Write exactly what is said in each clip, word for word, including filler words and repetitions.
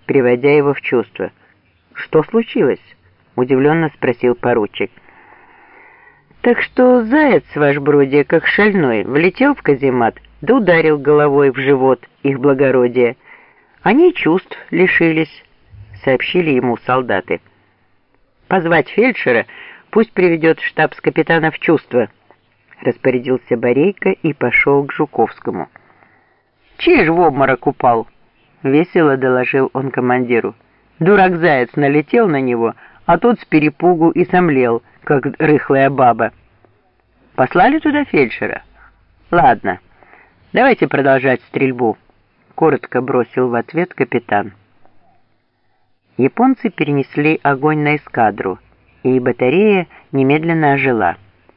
приводя его в чувство. «Что случилось?» — удивленно спросил поручик. «Так что заяц ваш бродя, как шальной, влетел в каземат, да ударил головой в живот их благородие. Они чувств лишились», — сообщили ему солдаты. «Позвать фельдшера, пусть приведет штабс-капитана в чувство», — распорядился Борейко и пошел к Жуковскому. «Чей ж в обморок упал?» — весело доложил он командиру. Дурак-заяц налетел на него, а тот с перепугу и сомлел, как рыхлая баба. «Послали туда фельдшера?» «Ладно, давайте продолжать стрельбу», — коротко бросил в ответ капитан. Японцы перенесли огонь на эскадру, и батарея немедленно ожила.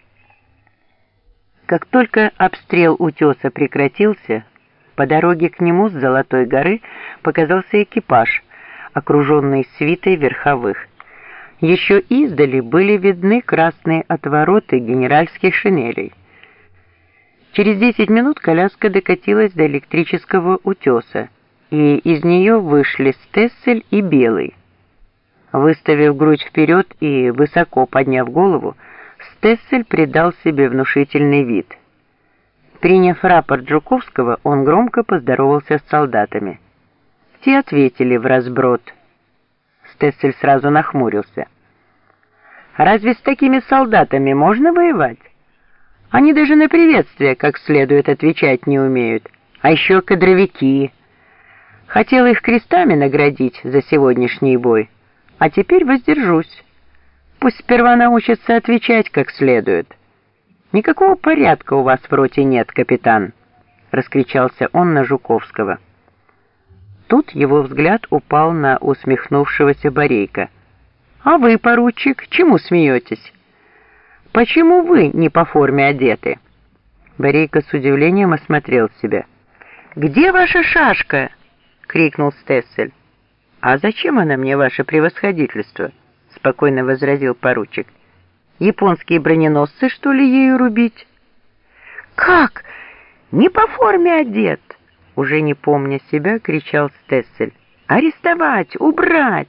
Как только обстрел утеса прекратился, по дороге к нему с Золотой горы показался экипаж, окруженный свитой верховых. Еще издали были видны красные отвороты генеральских шинелей. Через десять минут коляска докатилась до электрического утеса, и из нее вышли Стессель и Белый. Выставив грудь вперед и высоко подняв голову, Стессель придал себе внушительный вид. Приняв рапорт Жуковского, он громко поздоровался с солдатами. Те ответили вразброд. Стессель сразу нахмурился. «Разве с такими солдатами можно воевать? Они даже на приветствие как следует отвечать не умеют, а еще кадровики. Хотел их крестами наградить за сегодняшний бой, а теперь воздержусь. Пусть сперва научатся отвечать как следует». «Никакого порядка у вас в роте нет, капитан», — раскричался он на Жуковского. Тут его взгляд упал на усмехнувшегося Борейко. «А вы, поручик, чему смеетесь? Почему вы не по форме одеты?» Борейко с удивлением осмотрел себя. «Где ваша шашка?» — крикнул Стессель. «А зачем она мне, ваше превосходительство?» — спокойно возразил поручик. «Японские броненосцы, что ли, ею рубить?» «Как? Не по форме одет?» Уже не помня себя, кричал Стессель. «Арестовать! Убрать!»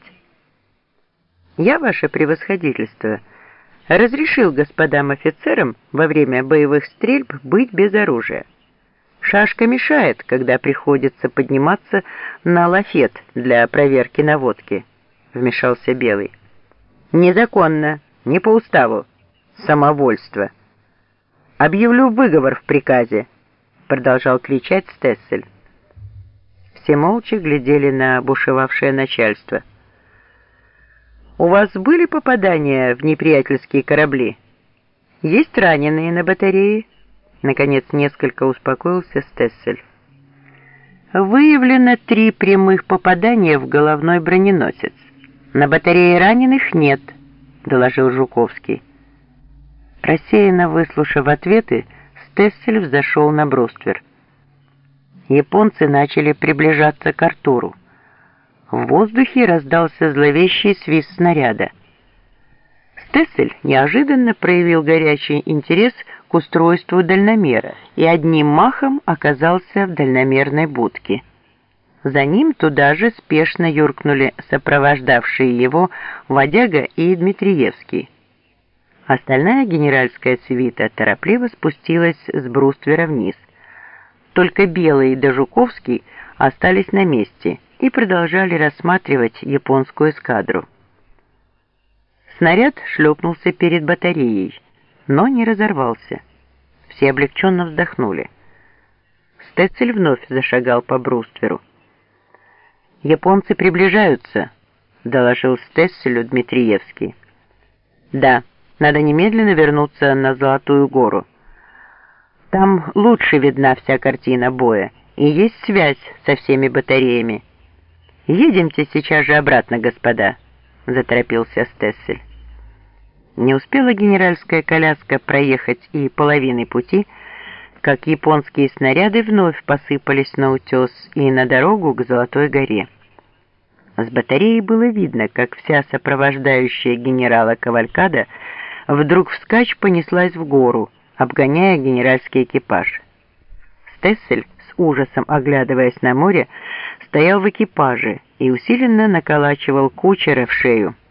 «Я, ваше превосходительство, разрешил господам офицерам во время боевых стрельб быть без оружия. Шашка мешает, когда приходится подниматься на лафет для проверки наводки», — вмешался Белый. «Незаконно, не по уставу. Самовольство. Объявлю выговор в приказе», — продолжал кричать Стессель. Все молча глядели на бушевавшее начальство. «У вас были попадания в неприятельские корабли? Есть раненые на батарее?» Наконец несколько успокоился Стессель. «Выявлено три прямых попадания в головной броненосец. На батарее раненых нет», — доложил Жуковский. Рассеянно выслушав ответы, Стессель взошел на бруствер. Японцы начали приближаться к Артуру. В воздухе раздался зловещий свист снаряда. Стессель неожиданно проявил горячий интерес к устройству дальномера и одним махом оказался в дальномерной будке. За ним туда же спешно юркнули сопровождавшие его Водяга и Дмитриевский. Остальная генеральская свита торопливо спустилась с бруствера вниз. Только Белый да Жуковский остались на месте и продолжали рассматривать японскую эскадру. Снаряд шлепнулся перед батареей, но не разорвался. Все облегченно вздохнули. Стессель вновь зашагал по брустверу. «Японцы приближаются», — доложил Стесселю Дмитриевский. «Да, надо немедленно вернуться на Золотую гору. Там лучше видна вся картина боя, и есть связь со всеми батареями. Едемте сейчас же обратно, господа», — заторопился Стессель. Не успела генеральская коляска проехать и половины пути, как японские снаряды вновь посыпались на утес и на дорогу к Золотой горе. С батареи было видно, как вся сопровождающая генерала кавалькада вдруг вскачь понеслась в гору, обгоняя генеральский экипаж. Стессель с ужасом оглядываясь на море, стоял в экипаже и усиленно наколачивал кучера в шею.